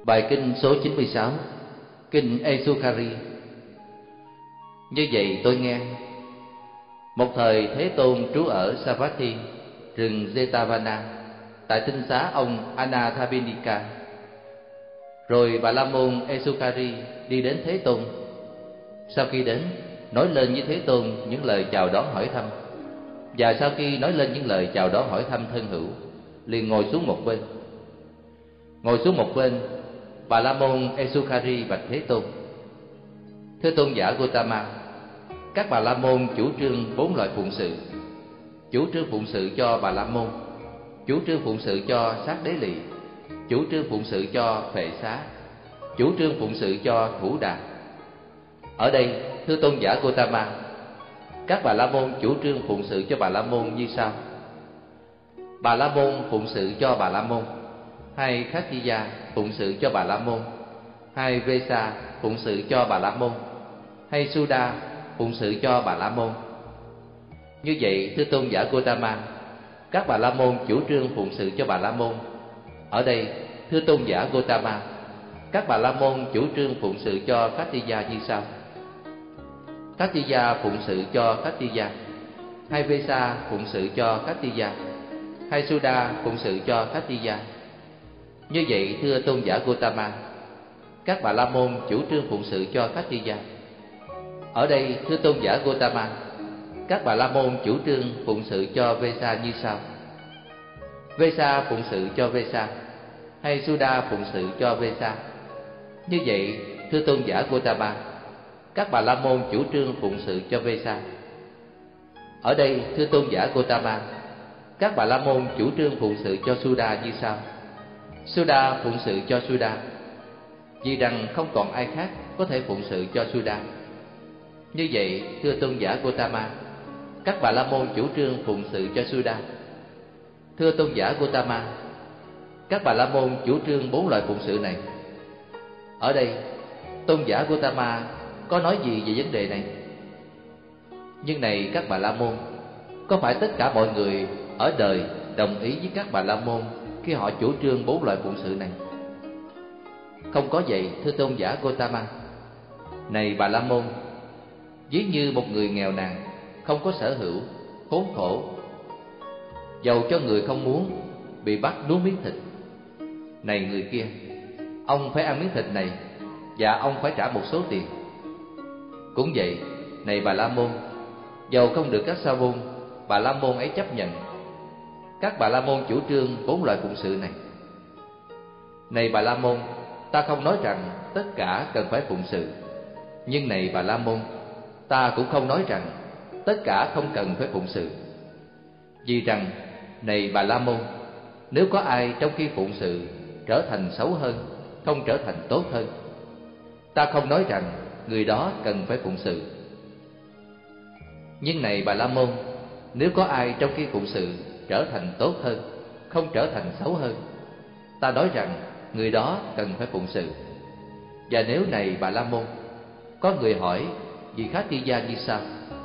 Bài kinh số 96, kinh Esukari. Như vậy tôi nghe, một thời Thế Tôn trú ở Savatthi, rừng Jetavana, tại tinh xá ông Anathapindika. Rồi Bà La Môn Esukari đi đến Thế Tôn. Sau khi đến, nói lên với Thế Tôn những lời chào đón hỏi thăm. Và sau khi nói lên những lời chào đón hỏi thăm thân hữu, liền ngồi xuống một bên. Ngồi xuống một bên, Bà La Môn Esukari bạch Thế Tôn: Thưa Tôn giả Gotama, các Bà La Môn chủ trương 4 loại phụng sự: chủ trương phụng sự cho Bà La Môn, chủ trương phụng sự cho Sát Đế Lì, chủ trương phụng sự cho Phệ Xá, chủ trương phụng sự cho Thủ Đà. Ở đây, thưa Tôn giả Gotama, các Bà La Môn chủ trương phụng sự cho Bà La Môn như sau: Bà La Môn phụng sự cho Bà La Môn, hay Khattiya phụng sự cho Bà La Môn, hay Vesa phụng sự cho Bà La Môn, hay Suda phụng sự cho Bà La Môn. Như vậy, thưa Tôn giả Gotama, các Bà La Môn chủ trương phụng sự cho Bà La Môn. Ở đây, thưa Tôn giả Gotama, các Bà La Môn chủ trương phụng sự cho Khattiya như sau: Khattiya phụng sự cho Khattiya, hay Vesa phụng sự cho Khattiya, hay Suda phụng sự cho Khattiya. Như vậy, thưa Tôn giả Gotama, các Bà La Môn chủ trương phụng sự cho Khattiya. Ở đây, thưa Tôn giả Gotama, các Bà La Môn chủ trương phụng sự cho Vesa như sau: Vesa phụng sự cho Vesa, hay Suda phụng sự cho Vesa. Như vậy, thưa Tôn giả Gotama, các Bà La Môn chủ trương phụng sự cho Vesa. Ở đây, thưa Tôn giả Gotama, các Bà La Môn chủ trương phụng sự cho Suda như sau: Suda phụng sự cho Suda, vì rằng không còn ai khác có thể phụng sự cho Suda. Như vậy, thưa Tôn giả Gotama, các Bà La Môn chủ trương phụng sự cho Suda. Thưa Tôn giả Gotama, các Bà La Môn chủ trương 4 loại phụng sự này. Ở đây, Tôn giả Gotama có nói gì về vấn đề này? Nhưng này các Bà La Môn, có phải tất cả mọi người ở đời đồng ý với các Bà La Môn khi họ chủ trương 4 loại phụng sự này? Không có vậy, thưa Tôn giả Gotama. Này Bà La Môn, ví như một người nghèo nàn, không có sở hữu, khốn khổ, dầu cho người không muốn, bị bắt nuốt miếng thịt. Này người kia, ông phải ăn miếng thịt này, và ông phải trả một số tiền. Cũng vậy, này Bà La Môn, dầu không được các sa môn, Bà La Môn ấy chấp nhận. Các Bà La Môn chủ trương 4 loại phụng sự này. Này Bà La Môn, ta không nói rằng tất cả cần phải phụng sự. Nhưng này Bà La Môn, ta cũng không nói rằng tất cả không cần phải phụng sự. Vì rằng, này Bà La Môn, nếu có ai trong khi phụng sự trở thành xấu hơn, không trở thành tốt hơn, ta không nói rằng người đó cần phải phụng sự. Nhưng này Bà La Môn, nếu có ai trong khi phụng sự trở thành tốt hơn, không trở thành xấu hơn, ta nói rằng người đó cần phải phụng sự. Và nếu này Bà La Môn, có người hỏi vì Khattiya như sau: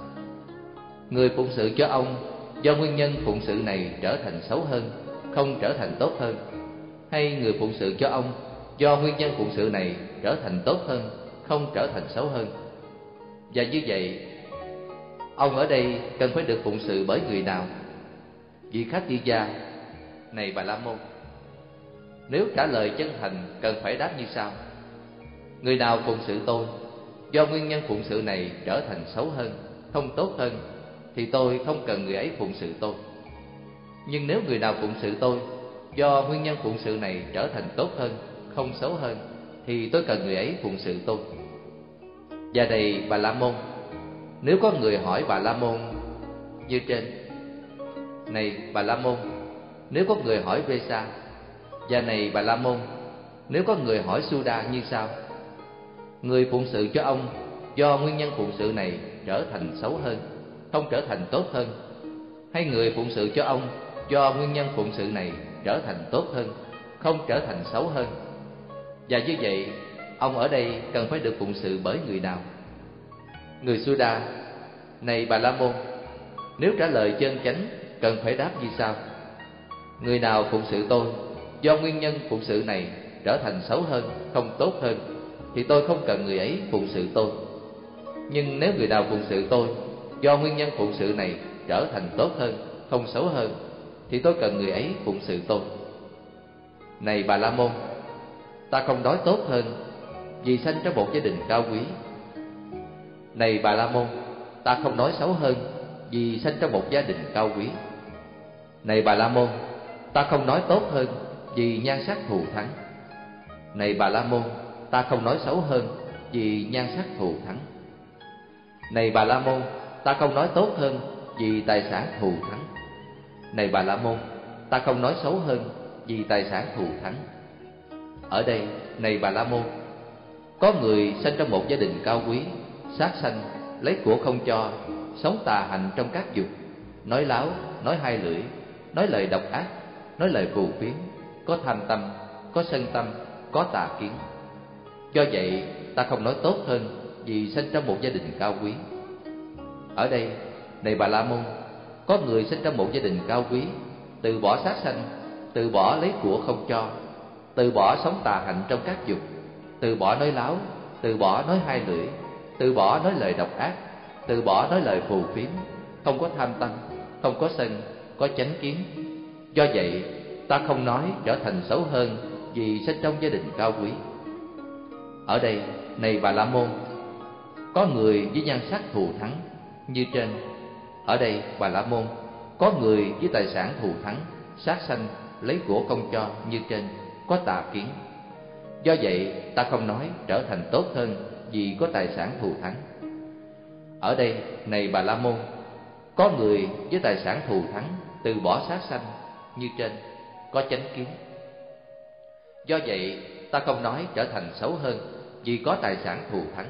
người phụng sự cho ông do nguyên nhân phụng sự này trở thành xấu hơn, không trở thành tốt hơn, hay người phụng sự cho ông do nguyên nhân phụng sự này trở thành tốt hơn, không trở thành xấu hơn? Và như vậy, ông ở đây cần phải được phụng sự bởi người nào? Vì Khattiya. Này Bà La Môn, nếu trả lời chân thành, cần phải đáp như sau: người nào phụng sự tôi do nguyên nhân phụng sự này trở thành xấu hơn, không tốt hơn, thì tôi không cần người ấy phụng sự tôi. Nhưng nếu người nào phụng sự tôi do nguyên nhân phụng sự này trở thành tốt hơn, không xấu hơn, thì tôi cần người ấy phụng sự tôi. Và này Bà La Môn, nếu có người hỏi Bà La Môn như trên: này Bà La Môn, nếu có người hỏi Vesa. Và này Bà La Môn, nếu có người hỏi Suda như sau: người phụng sự cho ông do nguyên nhân phụng sự này trở thành xấu hơn, không trở thành tốt hơn, hay người phụng sự cho ông do nguyên nhân phụng sự này trở thành tốt hơn, không trở thành xấu hơn? Và như vậy, ông ở đây cần phải được phụng sự bởi người nào? Người Suda. Này Bà La Môn, nếu trả lời chân chánh, cần phải đáp như sau: người nào phụng sự tôi do nguyên nhân phụng sự này trở thành xấu hơn, không tốt hơn, thì tôi không cần người ấy phụng sự tôi. Nhưng nếu người nào phụng sự tôi, do nguyên nhân phụng sự này trở thành tốt hơn, không xấu hơn, thì tôi cần người ấy phụng sự tôi. Này Bà La Môn, ta không nói tốt hơn vì sanh trong một gia đình cao quý. Này Bà La Môn, ta không nói xấu hơn vì sanh trong một gia đình cao quý. Này Bà La Môn, ta không nói tốt hơn vì nhan sắc thù thắng. Này Bà La Môn, ta không nói xấu hơn vì nhan sắc thù thắng. Này Bà La Môn, ta không nói tốt hơn vì tài sản thù thắng. Này Bà La Môn, ta không nói xấu hơn vì tài sản thù thắng. Ở đây, này Bà La Môn, có người sanh trong một gia đình cao quý, sát sanh, lấy của không cho, sống tà hạnh trong các dục, nói láo, nói hai lưỡi, nói lời độc ác, nói lời phù phiếm, có tham tâm, có sân tâm, có tà kiến. Do vậy, ta không nói tốt hơn vì sanh trong một gia đình cao quý. Ở đây, này Bà La Môn, có người sinh trong một gia đình cao quý, từ bỏ sát sanh, từ bỏ lấy của không cho, từ bỏ sống tà hạnh trong các dục, từ bỏ nói láo, từ bỏ nói hai lưỡi, từ bỏ nói lời độc ác, từ bỏ nói lời phù phiếm, không có tham tâm, không có sân, có chánh kiến. Do vậy, ta không nói trở thành xấu hơn vì sinh trong gia đình cao quý. Ở đây, này Bà La Môn, có người với nhan sắc thù thắng như trên. Ở đây, Bà La Môn, có người với tài sản thù thắng, sát sanh, lấy của không cho như trên, có tà kiến. Do vậy, ta không nói trở thành tốt hơn vì có tài sản thù thắng. Ở đây, này Bà La Môn, có người với tài sản thù thắng, từ bỏ sát sanh như trên, có chánh kiến. Do vậy, ta không nói trở thành xấu hơn vì có tài sản thù thắng.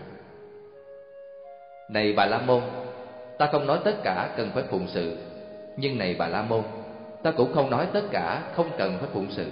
Này Bà La Môn, ta không nói tất cả cần phải phụng sự. Nhưng này Bà La Môn, ta cũng không nói tất cả không cần phải phụng sự.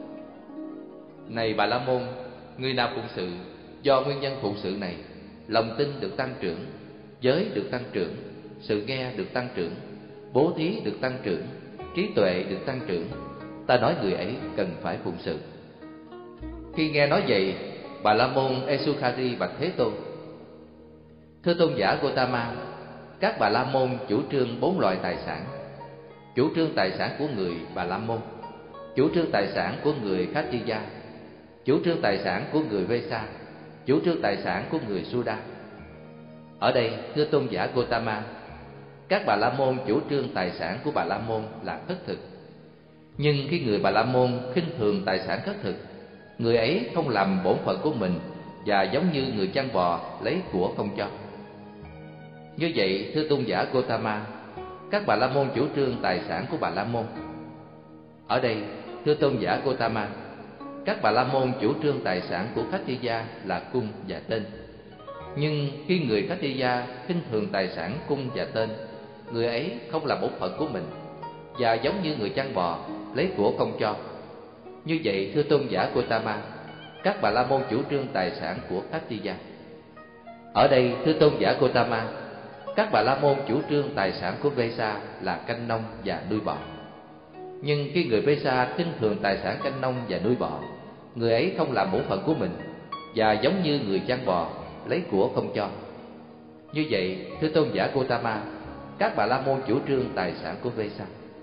Này Bà La Môn, người nào phụng sự, do nguyên nhân phụng sự này, lòng tin được tăng trưởng, giới được tăng trưởng, sự nghe được tăng trưởng, bố thí được tăng trưởng, trí tuệ được tăng trưởng, ta nói người ấy cần phải phụng sự. Khi nghe nói vậy, Bà La Môn Esukhari bạch Thế Tôn: Thưa tôn giả Gotama, các Bà La Môn chủ trương 4 loại tài sản: chủ trương tài sản của người Bà La Môn, chủ trương tài sản của người Khattiya, chủ trương tài sản của người Vesa, chủ trương tài sản của người Suda. Ở đây, thưa tôn giả Gotama, các Bà La Môn chủ trương tài sản của Bà La Môn là khất thực. Nhưng khi người Bà La Môn khinh thường tài sản khất thực, người ấy không làm bổn phận của mình và giống như người chăn bò lấy của không cho. Như vậy, thưa tôn giả Gotama, các Bà La Môn chủ trương tài sản của Bà La Môn. Ở đây, thưa tôn giả Gotama, các Bà La Môn chủ trương tài sản của Khattiya là cung và tên. Nhưng khi người Khattiya khinh thường tài sản cung và tên, người ấy không làm bổn phận của mình và giống như người chăn bò lấy của không cho. Như vậy, thưa tôn giả Gotama, các Bà La Môn chủ trương tài sản của Khattiya. Ở đây, thưa tôn giả Gotama, các Bà La Môn chủ trương tài sản của Vesa là canh nông và nuôi bò. Nhưng khi người Vesa khinh thường tài sản canh nông và nuôi bò, người ấy không làm bổn phận của mình và giống như người chăn bò lấy của không cho. Như vậy, thưa tôn giả Gotama, các Bà La Môn chủ trương tài sản của Vesa.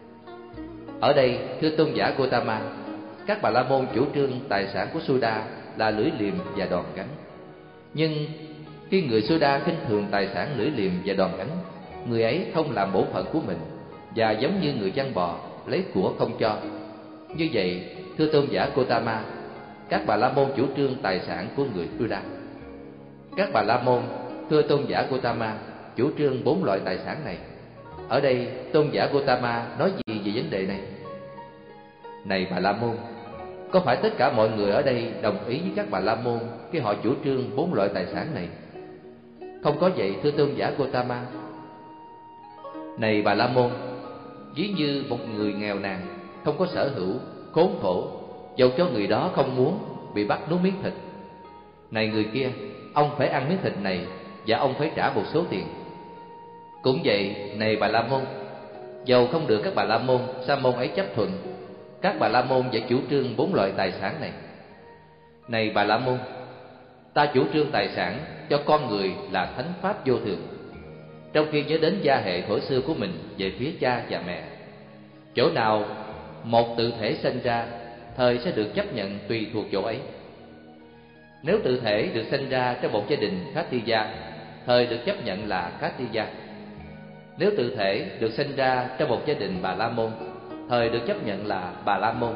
Ở đây, thưa tôn giả Gotama, các Bà La Môn chủ trương tài sản của Suda là lưỡi liềm và đòn gánh. Nhưng khi người Suda khinh thường tài sản lưỡi liềm và đòn gánh, người ấy không làm bổn phận của mình và giống như người chăn bò lấy của không cho. Như vậy, thưa tôn giả Gotama, các Bà La Môn chủ trương tài sản của người Suda. Các Bà La Môn, thưa tôn giả Gotama, chủ trương 4 loại tài sản này. Ở đây, tôn giả Gotama nói gì về vấn đề này? Này Bà La Môn, có phải tất cả mọi người ở đây đồng ý với các Bà La Môn khi họ chủ trương 4 loại tài sản này? Không có vậy, thưa tôn giả Gotama. Này Bà La Môn, ví như một người nghèo nàn, không có sở hữu, khốn khổ, dầu cho người đó không muốn, bị bắt nuốt miếng thịt. Này người kia, ông phải ăn miếng thịt này và ông phải trả một số tiền. Cũng vậy, này Bà La Môn, dầu không được các Bà La Môn sa môn ấy chấp thuận, các Bà La Môn vẫn chủ trương 4 loại tài sản này. Này Bà La Môn, ta chủ trương tài sản cho con người là thánh pháp vô thường, trong khi nhớ đến gia hệ thuở xưa của mình về phía cha và mẹ. Chỗ nào một tự thể sinh ra, thời sẽ được chấp nhận tùy thuộc chỗ ấy. Nếu tự thể được sinh ra trong một gia đình Khattiya, thời được chấp nhận là Khattiya. Nếu tự thể được sinh ra trong một gia đình Bà La Môn, thời được chấp nhận là Bà La Môn.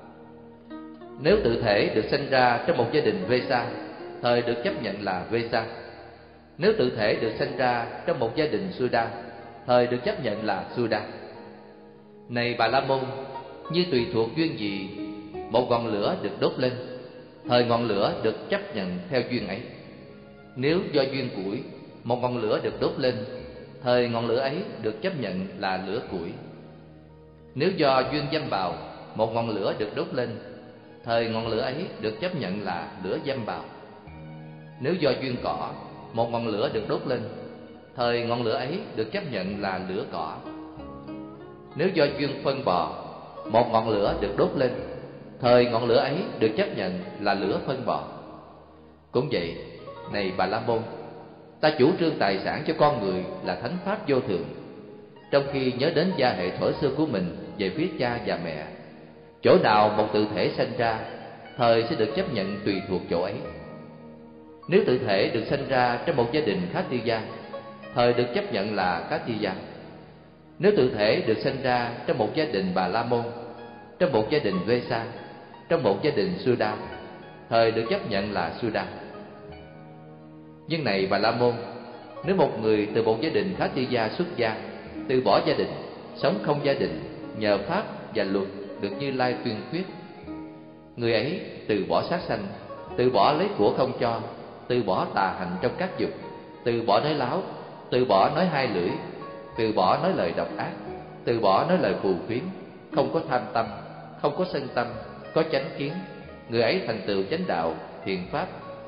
Nếu tự thể được sinh ra trong một gia đình Vesa, thời được chấp nhận là Vesa. Nếu tự thể được sinh ra trong một gia đình Suda, thời được chấp nhận là Suda. Này Bà La Môn, như tùy thuộc duyên gì, một ngọn lửa được đốt lên, thời ngọn lửa được chấp nhận theo duyên ấy. Nếu do duyên củi, một ngọn lửa được đốt lên, thời ngọn lửa ấy được chấp nhận là lửa củi. Nếu do duyên dâm bào, một ngọn lửa được đốt lên, thời ngọn lửa ấy được chấp nhận là lửa dâm bào. Nếu do duyên cỏ, một ngọn lửa được đốt lên, thời ngọn lửa ấy được chấp nhận là lửa cỏ. Nếu do duyên phân bò, một ngọn lửa được đốt lên, thời ngọn lửa ấy được chấp nhận là lửa phân bò. Cũng vậy, này Bà La Môn, ta chủ trương tài sản cho con người là thánh pháp vô thường, trong khi nhớ đến gia hệ thuở xưa của mình về phía cha và mẹ. Chỗ nào một tự thể sinh ra, thời sẽ được chấp nhận tùy thuộc chỗ ấy. Nếu tự thể được sinh ra trong một gia đình Khattiya, thời được chấp nhận là Khattiya. Nếu tự thể được sinh ra trong một gia đình Bà La Môn, trong một gia đình Vesa, trong một gia đình Suda, thời được chấp nhận là Suda. Nhưng này Bà La Môn, nếu một người từ một gia đình Khattiya xuất gia, từ bỏ gia đình, sống không gia đình, nhờ pháp và luật được Như Lai tuyên thuyết, người ấy từ bỏ sát sanh, từ bỏ lấy của không cho, từ bỏ tà hành trong các dục, từ bỏ nói láo, từ bỏ nói hai lưỡi, từ bỏ nói lời độc ác, từ bỏ nói lời phù phiếm, không có tham tâm, không có sân tâm, có chánh kiến, người ấy thành tựu chánh đạo, thiện pháp.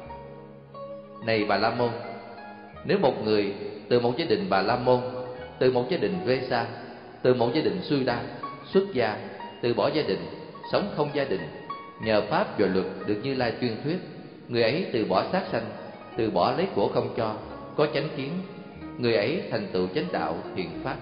Này Bà La Môn, nếu một người từ một gia đình Bà La Môn, từ một gia đình Vesa, từ một gia đình Suda xuất gia, từ bỏ gia đình, sống không gia đình, nhờ pháp và luật được Như Lai tuyên thuyết, người ấy từ bỏ sát sanh, từ bỏ lấy của không cho, có chánh kiến, người ấy thành tựu chánh đạo, thiện pháp.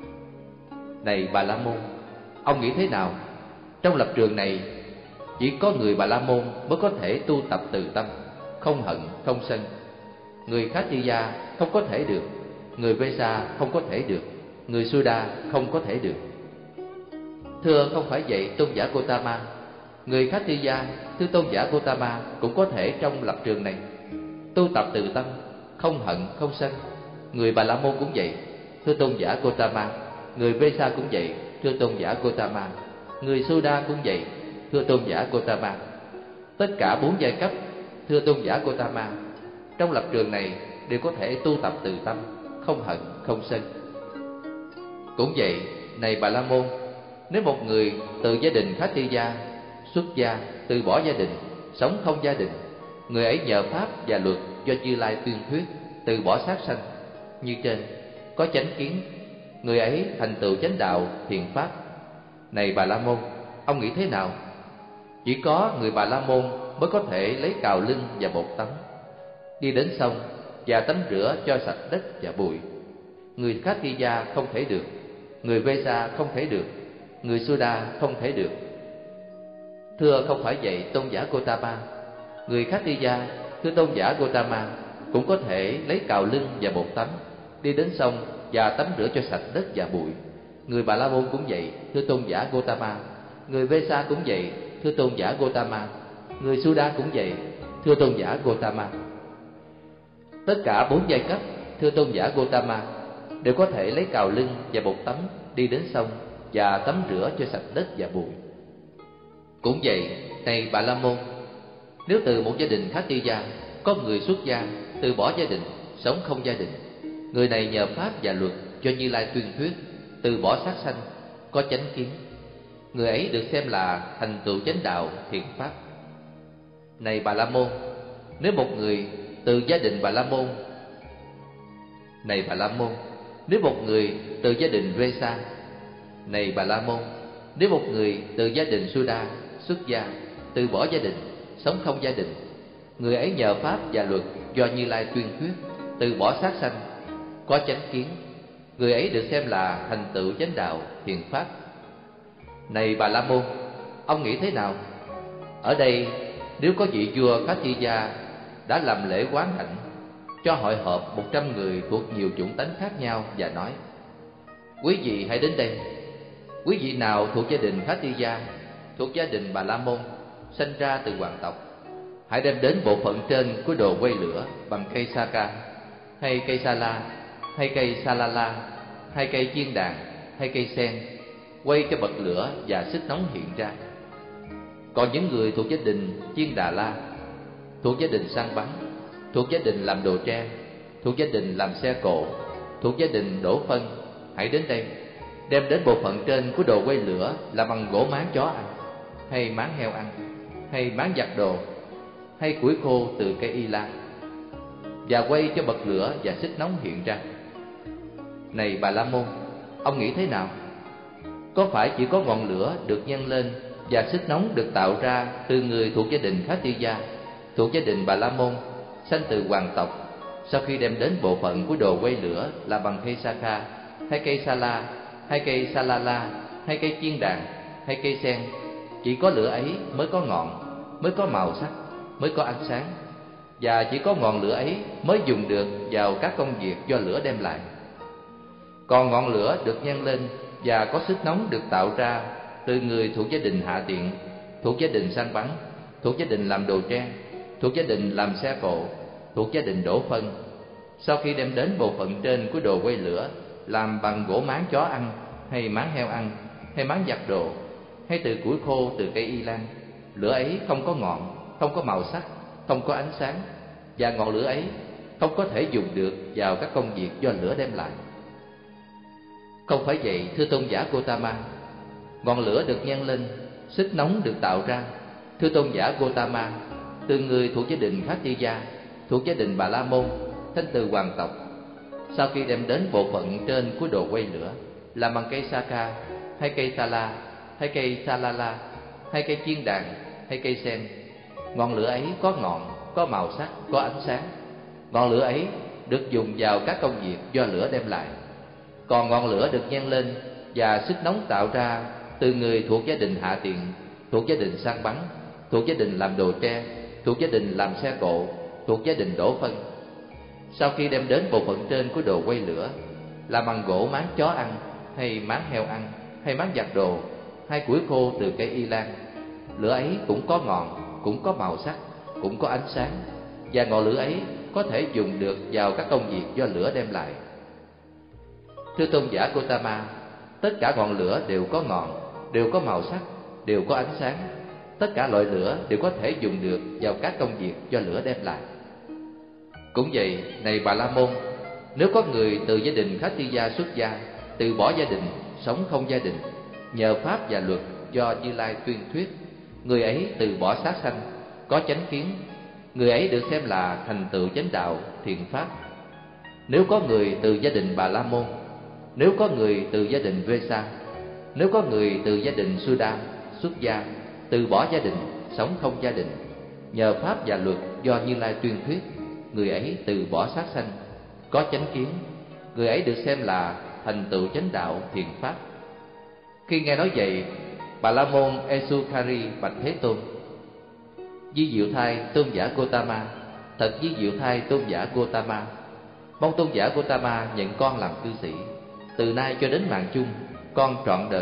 Này Bà La Môn, ông nghĩ thế nào? Trong lập trường này, chỉ có người Bà La Môn mới có thể tu tập từ tâm, không hận, không sân. Người Khattiya không có thể được, người Vesa không có thể được, người Suda không có thể được. Thưa, không phải vậy tôn giả Gotama. Người Khattiya, thưa tôn giả Gotama, cũng có thể trong lập trường này tu tập từ tâm, không hận, không sân. Người Bà La Môn cũng vậy, thưa tôn giả Gotama. Người Vesa cũng vậy, thưa tôn giả Gotama. Người Suda cũng vậy, thưa tôn giả Gotama. Tất cả 4 giai cấp, thưa tôn giả Gotama, trong lập trường này đều có thể tu tập từ tâm, không hận, không sân. Cũng vậy, này Bà La Môn, nếu một người từ gia đình Khattiya xuất gia, từ bỏ gia đình, sống không gia đình, người ấy nhờ pháp và luật do Như Lai tuyên thuyết, từ bỏ sát sanh như trên, có chánh kiến, người ấy thành tựu chánh đạo, thiện pháp. Này Bà La Môn, ông nghĩ thế nào? Chỉ có người Bà La Môn mới có thể lấy cào lưng và bột tắm, đi đến sông và tắm rửa cho sạch đất và bụi. Người Khattiya không thể được, người Vesa không thể được, người Suda không thể được. Thưa, không phải vậy tôn giả Gotama. Người Khattiya, thưa tôn giả Gotama, cũng có thể lấy cào lưng và bột tắm, đi đến sông và tắm rửa cho sạch đất và bụi. Người Bà La Môn cũng vậy, thưa tôn giả Gotama. Người Vesa cũng vậy, thưa tôn giả Gotama. Người Suda cũng vậy, thưa tôn giả Gotama. Tất cả 4 giai cấp, thưa tôn giả Gotama, đều có thể lấy cào lưng và bột tắm, đi đến sông và tắm rửa cho sạch đất và bụi. Cũng vậy, này Bà La Môn, nếu từ một gia đình Khattiya có người xuất gia, từ bỏ gia đình, sống không gia đình, người này nhờ pháp và luật do Như Lai tuyên thuyết, từ bỏ sát sanh, có chánh kiến, người ấy được xem là thành tựu chánh đạo, thiện pháp. Này Bà La Môn, nếu một người từ gia đình Bà La Môn, này Bà La Môn, nếu một người từ gia đình Vesa, này Bà La Môn, nếu một người từ gia đình Suda xuất gia, từ bỏ gia đình, sống không gia đình. Người ấy nhờ pháp và luật do Như Lai tuyên thuyết, từ bỏ sát sanh, có chánh kiến. Người ấy được xem là thành tựu chánh đạo thiện pháp. Này Bà La Môn, ông nghĩ thế nào? Ở đây, nếu có vị vua Khattiya đã làm lễ quán hạnh, cho hội họp 100 người thuộc nhiều chủng tánh khác nhau và nói: quý vị hãy đến đây. Quý vị nào thuộc gia đình Khattiya, thuộc gia đình Bà La Môn, sinh ra từ hoàng tộc, hãy đem đến bộ phận trên của đồ quay lửa bằng cây Saka, hay cây Sala, hay cây Salala, hay cây chiên đàn, hay cây sen, quay cho bật lửa và xích nóng hiện ra. Còn những người thuộc gia đình Chiên Đà La, thuộc gia đình săn bắn, thuộc gia đình làm đồ tre, thuộc gia đình làm xe cộ, thuộc gia đình đổ phân, hãy đến đây, đem đến bộ phận trên của đồ quay lửa là bằng gỗ máng chó ăn, hay máng heo ăn, hay máng giặt đồ, hay củi khô từ cây y lan, và quay cho bật lửa và xích nóng hiện ra. Này Bà La Môn, ông nghĩ thế nào? Có phải chỉ có ngọn lửa được nhân lên và xích nóng được tạo ra từ người thuộc gia đình Khattiya, thuộc gia đình Bà La Môn, sanh từ hoàng tộc, sau khi đem đến bộ phận của đồ quay lửa là bằng cây Saka, hay cây Sala, hay cây Salala, hay cây chiên đàn, hay cây sen, chỉ có lửa ấy mới có ngọn, mới có màu sắc, mới có ánh sáng, và chỉ có ngọn lửa ấy mới dùng được vào các công việc do lửa đem lại. Còn ngọn lửa được nhân lên và có sức nóng được tạo ra từ người thuộc gia đình hạ tiện, thuộc gia đình săn bắn, thuộc gia đình làm đồ tre, thuộc gia đình làm xe cộ, thuộc gia đình đổ phân, sau khi đem đến bộ phận trên của đồ quay lửa làm bằng gỗ máng chó ăn, hay máng heo ăn, hay máng giặt đồ, hay từ củi khô từ cây y lan, lửa ấy không có ngọn, không có màu sắc, không có ánh sáng, và ngọn lửa ấy không có thể dùng được vào các công việc do lửa đem lại. Không phải vậy, thưa tôn giả Gotama. Ngọn lửa được nhân lên, xích nóng được tạo ra, thưa tôn giả Gotama, từ người thuộc gia đình Khattiya, thuộc gia đình Bà La Môn, sanh từ hoàng tộc, sau khi đem đến bộ phận trên của đồ quay lửa làm bằng cây Saka, hay cây Sala, hay cây Salala, hay cây chiên đàn, hay cây sen. Ngọn lửa ấy có ngọn, có màu sắc, có ánh sáng. Ngọn lửa ấy được dùng vào các công việc do lửa đem lại. Còn ngọn lửa được nhân lên và sức nóng tạo ra từ người thuộc gia đình hạ tiện, thuộc gia đình săn bắn, thuộc gia đình làm đồ tre, thuộc gia đình làm xe cộ, thuộc gia đình đổ phân, sau khi đem đến bộ phận trên của đồ quay lửa là bằng gỗ máng chó ăn, hay máng heo ăn, hay máng giặt đồ, hay củi khô từ cây y lan, lửa ấy cũng có ngọn, cũng có màu sắc, cũng có ánh sáng, và ngọn lửa ấy có thể dùng được vào các công việc do lửa đem lại. Thưa tôn giả Gotama, tất cả ngọn lửa đều có ngọn, đều có màu sắc, đều có ánh sáng. Tất cả loại lửa đều có thể dùng được vào các công việc do lửa đem lại. Cũng vậy, này Bà La Môn, nếu có người từ gia đình Khattiya xuất gia, từ bỏ gia đình, sống không gia đình, nhờ pháp và luật do Như Lai tuyên thuyết, người ấy từ bỏ sát sanh, có chánh kiến, người ấy được xem là thành tựu chánh đạo thiện pháp. Nếu có người từ gia đình Bà La Môn, nếu có người từ gia đình Vesa, nếu có người từ gia đình Suda xuất gia, từ bỏ gia đình, sống không gia đình, nhờ pháp và luật do Như Lai tuyên thuyết, người ấy từ bỏ sát sanh, có chánh kiến, người ấy được xem là thành tựu chánh đạo thiện pháp. Khi nghe nói vậy, Bà La Môn Esukari bạch Thế Tôn: Di Diệu Thai tôn giả Gotama, thật Di Diệu Thai tôn giả Gotama, mong tôn giả Gotama nhận con làm cư sĩ. Từ nay cho đến mạng chung, con trọn đời